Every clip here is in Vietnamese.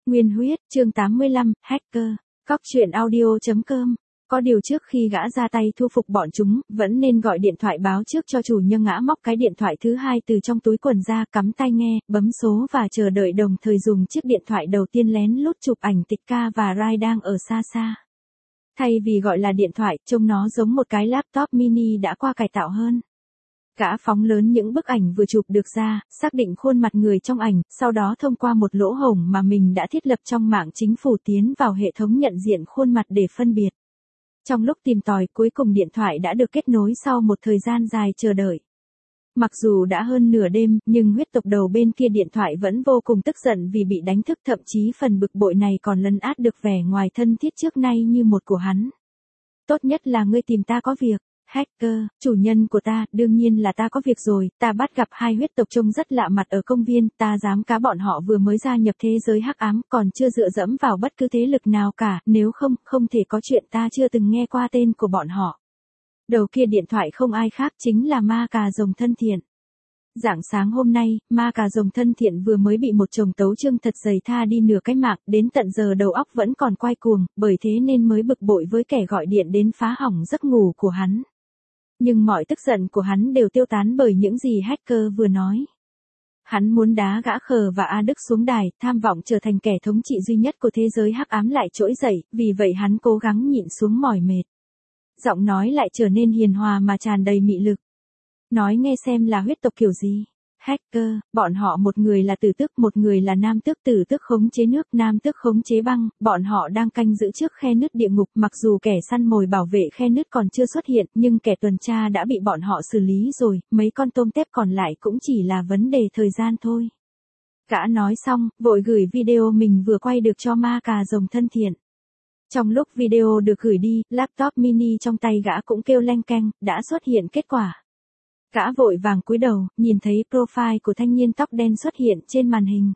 Nguyên huyết, chương 85, Hacker. Cóc truyện audio.com. Có điều trước khi gã ra tay thu phục bọn chúng, vẫn nên gọi điện thoại báo trước cho chủ nhân. Gã móc cái điện thoại thứ hai từ trong túi quần ra, cắm tai nghe, bấm số và chờ đợi, đồng thời dùng chiếc điện thoại đầu tiên lén lút chụp ảnh Tịch Ca và Rai đang ở xa xa. Thay vì gọi là điện thoại, trông nó giống một cái laptop mini đã qua cải tạo hơn. Gã phóng lớn những bức ảnh vừa chụp được ra, xác định khuôn mặt người trong ảnh, sau đó thông qua một lỗ hổng mà mình đã thiết lập trong mạng chính phủ tiến vào hệ thống nhận diện khuôn mặt để phân biệt. Trong lúc tìm tòi, cuối cùng điện thoại đã được kết nối sau một thời gian dài chờ đợi. Mặc dù đã hơn nửa đêm, nhưng huyết tộc đầu bên kia điện thoại vẫn vô cùng tức giận vì bị đánh thức, thậm chí phần bực bội này còn lấn át được vẻ ngoài thân thiết trước nay như một của hắn. Tốt nhất là ngươi tìm ta có việc. Hacker, chủ nhân của ta, đương nhiên là ta có việc rồi. Ta bắt gặp hai huyết tộc trông rất lạ mặt ở công viên, ta dám cá bọn họ vừa mới gia nhập thế giới hắc ám, còn chưa dựa dẫm vào bất cứ thế lực nào cả, nếu không, không thể có chuyện ta chưa từng nghe qua tên của bọn họ. Đầu kia điện thoại không ai khác, chính là ma cà rồng thân thiện. Rạng sáng hôm nay, ma cà rồng thân thiện vừa mới bị một chồng tấu chương thật dày tha đi nửa cái mạng, đến tận giờ đầu óc vẫn còn quay cuồng, bởi thế nên mới bực bội với kẻ gọi điện đến phá hỏng giấc ngủ của hắn. Nhưng mọi tức giận của hắn đều tiêu tán bởi những gì hacker vừa nói. Hắn muốn đá gã Khờ và A Đức xuống đài, tham vọng trở thành kẻ thống trị duy nhất của thế giới hắc ám lại trỗi dậy, vì vậy hắn cố gắng nhịn xuống mỏi mệt. Giọng nói lại trở nên hiền hòa mà tràn đầy mị lực. Nói nghe xem là huyết tộc kiểu gì? Hacker, bọn họ một người là tử tước, một người là nam tước. Tử tước khống chế nước, nam tước khống chế băng, bọn họ đang canh giữ trước khe nứt địa ngục. Mặc dù kẻ săn mồi bảo vệ khe nứt còn chưa xuất hiện, nhưng kẻ tuần tra đã bị bọn họ xử lý rồi, mấy con tôm tép còn lại cũng chỉ là vấn đề thời gian thôi. Gã nói xong, vội gửi video mình vừa quay được cho ma cà rồng thân thiện. Trong lúc video được gửi đi, laptop mini trong tay gã cũng kêu leng keng, đã xuất hiện kết quả. Gã vội vàng cúi đầu, nhìn thấy profile của thanh niên tóc đen xuất hiện trên màn hình.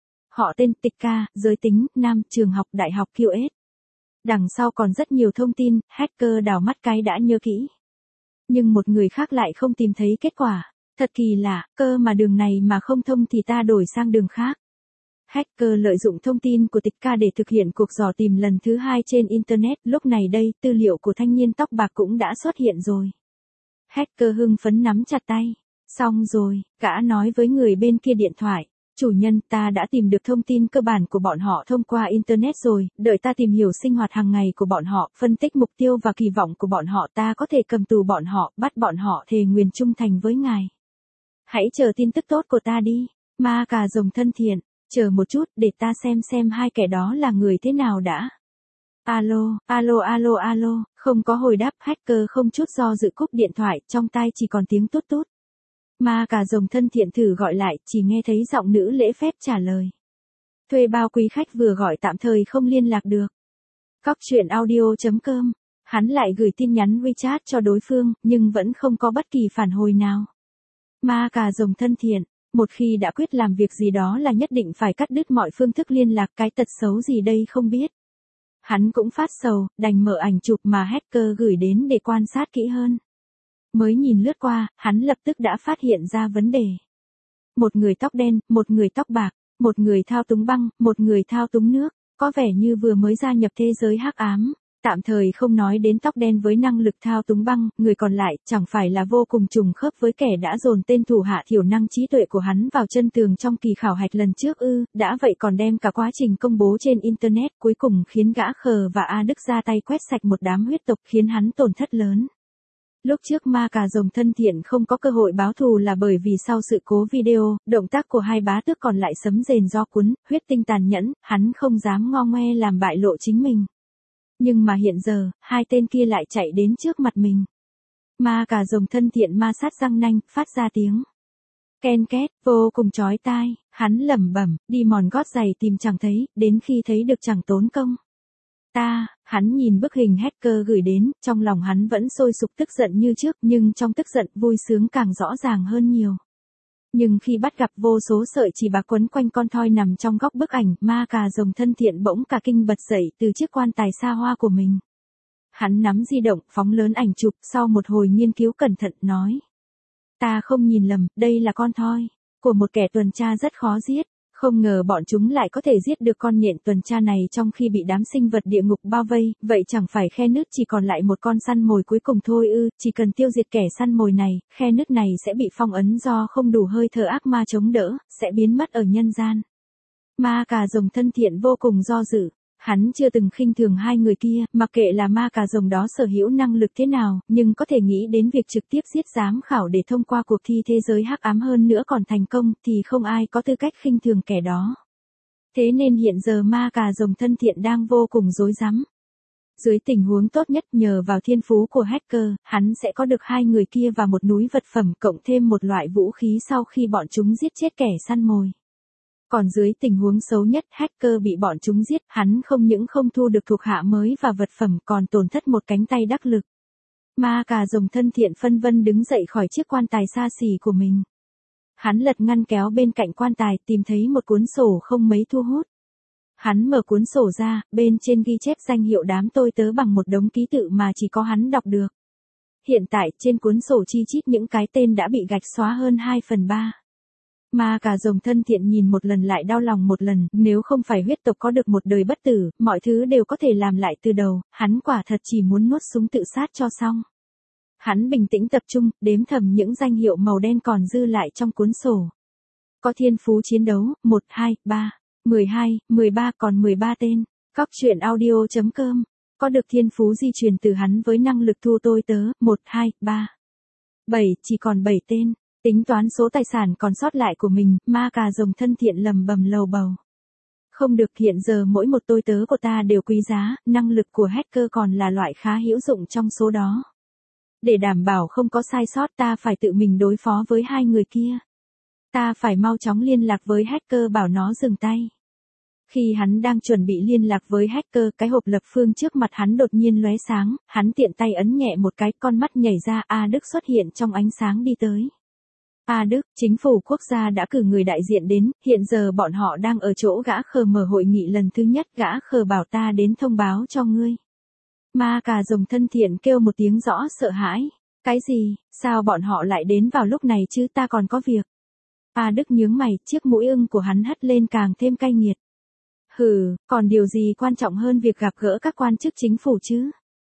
Họ tên Tịch Ca, giới tính, nam, trường học Đại học QS. Đằng sau còn rất nhiều thông tin, hacker đảo mắt cái đã nhớ kỹ. Nhưng một người khác lại không tìm thấy kết quả. Thật kỳ lạ, cơ mà đường này mà không thông thì ta đổi sang đường khác. Hacker lợi dụng thông tin của Tịch Ca để thực hiện cuộc dò tìm lần thứ hai trên Internet. Lúc này đây, tư liệu của thanh niên tóc bạc cũng đã xuất hiện rồi. Hacker hưng phấn nắm chặt tay. Xong rồi, gã nói với người bên kia điện thoại. Chủ nhân, ta đã tìm được thông tin cơ bản của bọn họ thông qua Internet rồi, đợi ta tìm hiểu sinh hoạt hàng ngày của bọn họ, phân tích mục tiêu và kỳ vọng của bọn họ, ta có thể cầm tù bọn họ, bắt bọn họ thề nguyền trung thành với ngài. Hãy chờ tin tức tốt của ta đi. Ma cà rồng thân thiện, chờ một chút để ta xem hai kẻ đó là người thế nào đã. Alo, alo alo alo, không có hồi đáp. Hacker không chút do dự cúp điện thoại, trong tai chỉ còn tiếng tút tút. Ma cà rồng thân thiện thử gọi lại, chỉ nghe thấy giọng nữ lễ phép trả lời. Thuê bao quý khách vừa gọi tạm thời không liên lạc được. Cóc truyện audio.com. Hắn lại gửi tin nhắn WeChat cho đối phương, nhưng vẫn không có bất kỳ phản hồi nào. Ma cà rồng thân thiện, một khi đã quyết làm việc gì đó là nhất định phải cắt đứt mọi phương thức liên lạc, cái tật xấu gì đây không biết. Hắn cũng phát sầu, đành mở ảnh chụp mà hacker gửi đến để quan sát kỹ hơn. Mới nhìn lướt qua, hắn lập tức đã phát hiện ra vấn đề. Một người tóc đen, một người tóc bạc, một người thao túng băng, một người thao túng nước, có vẻ như vừa mới gia nhập thế giới hắc ám. Tạm thời không nói đến tóc đen với năng lực thao túng băng, người còn lại chẳng phải là vô cùng trùng khớp với kẻ đã dồn tên thủ hạ thiểu năng trí tuệ của hắn vào chân tường trong kỳ khảo hạch lần trước ư? Đã vậy còn đem cả quá trình công bố trên Internet, cuối cùng khiến gã Khờ và A Đức ra tay quét sạch một đám huyết tộc, khiến hắn tổn thất lớn. Lúc trước ma cà rồng thân thiện không có cơ hội báo thù là bởi vì sau sự cố video, động tác của hai bá tước còn lại sấm rền do cuốn, huyết tinh tàn nhẫn, hắn không dám ngo ngoe làm bại lộ chính mình. Nhưng mà hiện giờ, hai tên kia lại chạy đến trước mặt mình. Ma cà rồng thân thiện ma sát răng nanh, phát ra tiếng ken két, vô cùng chói tai. Hắn lẩm bẩm, đi mòn gót giày tìm chẳng thấy, đến khi thấy được chẳng tốn công. Hắn nhìn bức hình hacker gửi đến, trong lòng hắn vẫn sôi sục tức giận như trước, nhưng trong tức giận vui sướng càng rõ ràng hơn nhiều. Nhưng khi bắt gặp vô số sợi chỉ bạc quấn quanh con thoi nằm trong góc bức ảnh, ma cà rồng thân thiện bỗng cả kinh bật dậy từ chiếc quan tài xa hoa của mình. Hắn nắm di động, phóng lớn ảnh chụp, sau một hồi nghiên cứu cẩn thận, nói. Ta không nhìn lầm, đây là con thoi của một kẻ tuần tra rất khó giết. Không ngờ bọn chúng lại có thể giết được con nhện tuần tra này trong khi bị đám sinh vật địa ngục bao vây, vậy chẳng phải khe nứt chỉ còn lại một con săn mồi cuối cùng thôi ư, chỉ cần tiêu diệt kẻ săn mồi này, khe nứt này sẽ bị phong ấn do không đủ hơi thở ác ma chống đỡ, sẽ biến mất ở nhân gian. Ma cà rồng thân thiện vô cùng do dự. Hắn chưa từng khinh thường hai người kia, mặc kệ là ma cà rồng đó sở hữu năng lực thế nào, nhưng có thể nghĩ đến việc trực tiếp giết giám khảo để thông qua cuộc thi thế giới hắc ám hơn nữa còn thành công, thì không ai có tư cách khinh thường kẻ đó. Thế nên hiện giờ ma cà rồng thân thiện đang vô cùng rối rắm. Dưới tình huống tốt nhất nhờ vào thiên phú của hacker, hắn sẽ có được hai người kia và một núi vật phẩm cộng thêm một loại vũ khí sau khi bọn chúng giết chết kẻ săn mồi. Còn dưới tình huống xấu nhất hacker bị bọn chúng giết, hắn không những không thu được thuộc hạ mới và vật phẩm còn tổn thất một cánh tay đắc lực. Ma cà rồng thân thiện phân vân đứng dậy khỏi chiếc quan tài xa xỉ của mình. Hắn lật ngăn kéo bên cạnh quan tài tìm thấy một cuốn sổ không mấy thu hút. Hắn mở cuốn sổ ra, bên trên ghi chép danh hiệu đám tôi tớ bằng một đống ký tự mà chỉ có hắn đọc được. Hiện tại trên cuốn sổ chi chít những cái tên đã bị gạch xóa hơn 2/3. Ma cà rồng thân thiện nhìn một lần lại đau lòng một lần, nếu không phải huyết tộc có được một đời bất tử, mọi thứ đều có thể làm lại từ đầu, hắn quả thật chỉ muốn nuốt súng tự sát cho xong. Hắn bình tĩnh tập trung, đếm thầm những danh hiệu màu đen còn dư lại trong cuốn sổ. Có thiên phú chiến đấu, 1, 2, 3, 12, 13 còn 13 tên. Cóc truyện audio.com. Có được thiên phú di truyền từ hắn với năng lực thu tôi tớ, 1, 2, 3, 7, chỉ còn 7 tên. Tính toán số tài sản còn sót lại của mình, ma cà rồng thân thiện lầm bầm lầu bầu. Không được, hiện giờ mỗi một tôi tớ của ta đều quý giá, năng lực của hacker còn là loại khá hữu dụng trong số đó. Để đảm bảo không có sai sót ta phải tự mình đối phó với hai người kia. Ta phải mau chóng liên lạc với hacker bảo nó dừng tay. Khi hắn đang chuẩn bị liên lạc với hacker, cái hộp lập phương trước mặt hắn đột nhiên lóe sáng, hắn tiện tay ấn nhẹ một cái, con mắt nhảy ra, A Đức xuất hiện trong ánh sáng đi tới. A Đức, chính phủ quốc gia đã cử người đại diện đến, hiện giờ bọn họ đang ở chỗ gã khờ mở hội nghị lần thứ nhất, gã khờ bảo ta đến thông báo cho ngươi. Ma cà rồng thân thiện kêu một tiếng rõ sợ hãi. Cái gì, sao bọn họ lại đến vào lúc này chứ, ta còn có việc. A Đức nhướng mày, chiếc mũi ưng của hắn hất lên càng thêm cay nghiệt. Hừ, còn điều gì quan trọng hơn việc gặp gỡ các quan chức chính phủ chứ?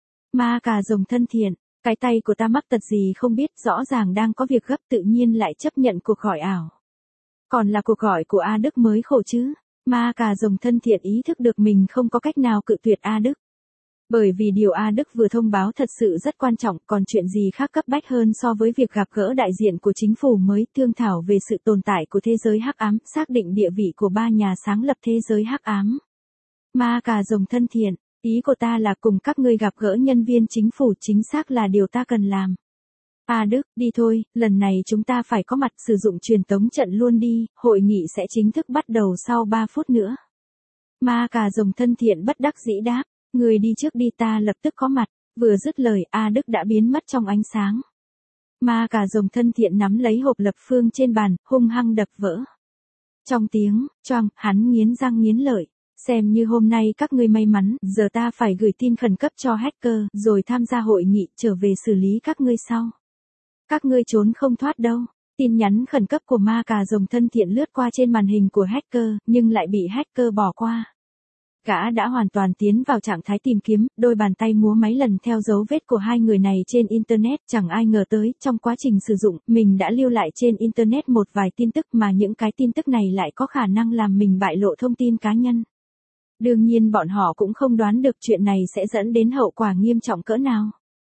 Ma cà rồng thân thiện, cái tay của ta mắc tật gì không biết, rõ ràng đang có việc gấp tự nhiên lại chấp nhận cuộc gọi ảo. Còn là cuộc gọi của A Đức mới khổ chứ. Ma cà rồng thân thiện ý thức được mình không có cách nào cự tuyệt A Đức. Bởi vì điều A Đức vừa thông báo thật sự rất quan trọng, còn chuyện gì khác cấp bách hơn so với việc gặp gỡ đại diện của chính phủ mới, thương thảo về sự tồn tại của thế giới hắc ám, xác định địa vị của ba nhà sáng lập thế giới hắc ám. Ma cà rồng thân thiện, ý của ta là cùng các ngươi gặp gỡ nhân viên chính phủ, chính xác là điều ta cần làm. A Đức, đi thôi, lần này chúng ta phải có mặt, sử dụng truyền tống trận luôn đi, hội nghị sẽ chính thức bắt đầu sau 3 phút nữa. Ma cà rồng thân thiện bất đắc dĩ đáp. Người đi trước đi, ta lập tức có mặt. Vừa dứt lời, A Đức đã biến mất trong ánh sáng. Ma cà rồng thân thiện nắm lấy hộp lập phương trên bàn, hung hăng đập vỡ. Trong tiếng choang, hắn nghiến răng nghiến lợi. Xem như hôm nay các ngươi may mắn, giờ ta phải gửi tin khẩn cấp cho hacker, rồi tham gia hội nghị, trở về xử lý các ngươi sau. Các ngươi trốn không thoát đâu. Tin nhắn khẩn cấp của ma cà rồng thân thiện lướt qua trên màn hình của hacker, nhưng lại bị hacker bỏ qua. Gã đã hoàn toàn tiến vào trạng thái tìm kiếm, đôi bàn tay múa máy lần theo dấu vết của hai người này trên Internet, chẳng ai ngờ tới, trong quá trình sử dụng, mình đã lưu lại trên Internet một vài tin tức mà những cái tin tức này lại có khả năng làm mình bại lộ thông tin cá nhân. Đương nhiên bọn họ cũng không đoán được chuyện này sẽ dẫn đến hậu quả nghiêm trọng cỡ nào.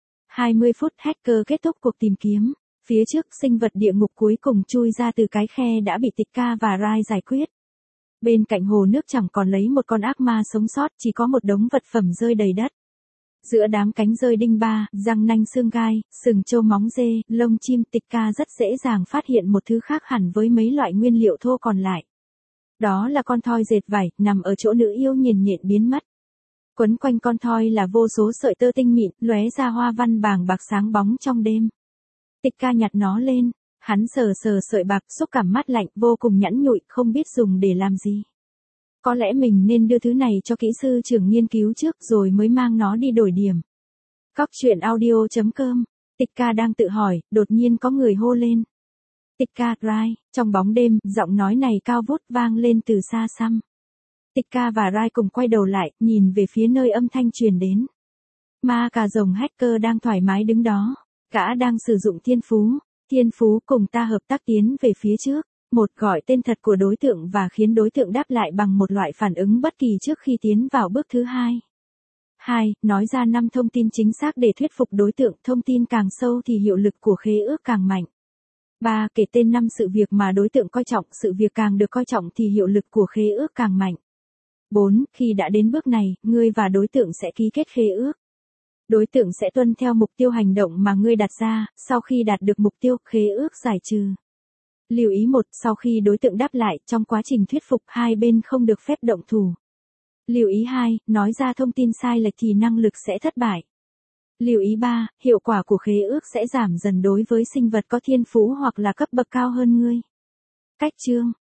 20 phút hacker kết thúc cuộc tìm kiếm. Phía trước, sinh vật địa ngục cuối cùng chui ra từ cái khe đã bị Tịch Ca và Rai giải quyết. Bên cạnh hồ nước chẳng còn lấy một con ác ma sống sót, chỉ có một đống vật phẩm rơi đầy đất. Giữa đám cánh rơi đinh ba, răng nanh xương gai, sừng trâu móng dê, lông chim, Tịch Ca rất dễ dàng phát hiện một thứ khác hẳn với mấy loại nguyên liệu thô còn lại. Đó là con thoi dệt vải, nằm ở chỗ nữ yêu nhện biến mất. Quấn quanh con thoi là vô số sợi tơ tinh mịn, lóe ra hoa văn bàng bạc sáng bóng trong đêm. Tịch Ca nhặt nó lên. Hắn sờ sợi bạc, xúc cảm mát lạnh, vô cùng nhẵn nhụi, không biết dùng để làm gì. Có lẽ mình nên đưa thứ này cho kỹ sư trưởng nghiên cứu trước rồi mới mang nó đi đổi điểm. Cóc truyện audio.com. Tịch Ca đang tự hỏi, đột nhiên có người hô lên. Tika Rai, trong bóng đêm, giọng nói này cao vút vang lên từ xa xăm. Tika và Rai cùng quay đầu lại, nhìn về phía nơi âm thanh truyền đến. Ma cà rồng hacker đang thoải mái đứng đó. Gã đang sử dụng thiên phú. Thiên phú cùng ta hợp tác tiến về phía trước. Một, gọi tên thật của đối tượng và khiến đối tượng đáp lại bằng một loại phản ứng bất kỳ trước khi tiến vào bước thứ hai. 2. Nói ra 5 thông tin chính xác để thuyết phục đối tượng. Thông tin càng sâu thì hiệu lực của khế ước càng mạnh. 3. Kể tên 5 sự việc mà đối tượng coi trọng. Sự việc càng được coi trọng thì hiệu lực của khế ước càng mạnh. 4. Khi đã đến bước này, ngươi và đối tượng sẽ ký kết khế ước. Đối tượng sẽ tuân theo mục tiêu hành động mà ngươi đặt ra. Sau khi đạt được mục tiêu, khế ước giải trừ. Lưu ý 1. Sau khi đối tượng đáp lại, trong quá trình thuyết phục, hai bên không được phép động thủ. Lưu ý 2. Nói ra thông tin sai lệch thì năng lực sẽ thất bại. Lưu ý 3. Hiệu quả của khế ước sẽ giảm dần đối với sinh vật có thiên phú hoặc là cấp bậc cao hơn ngươi. Cách chương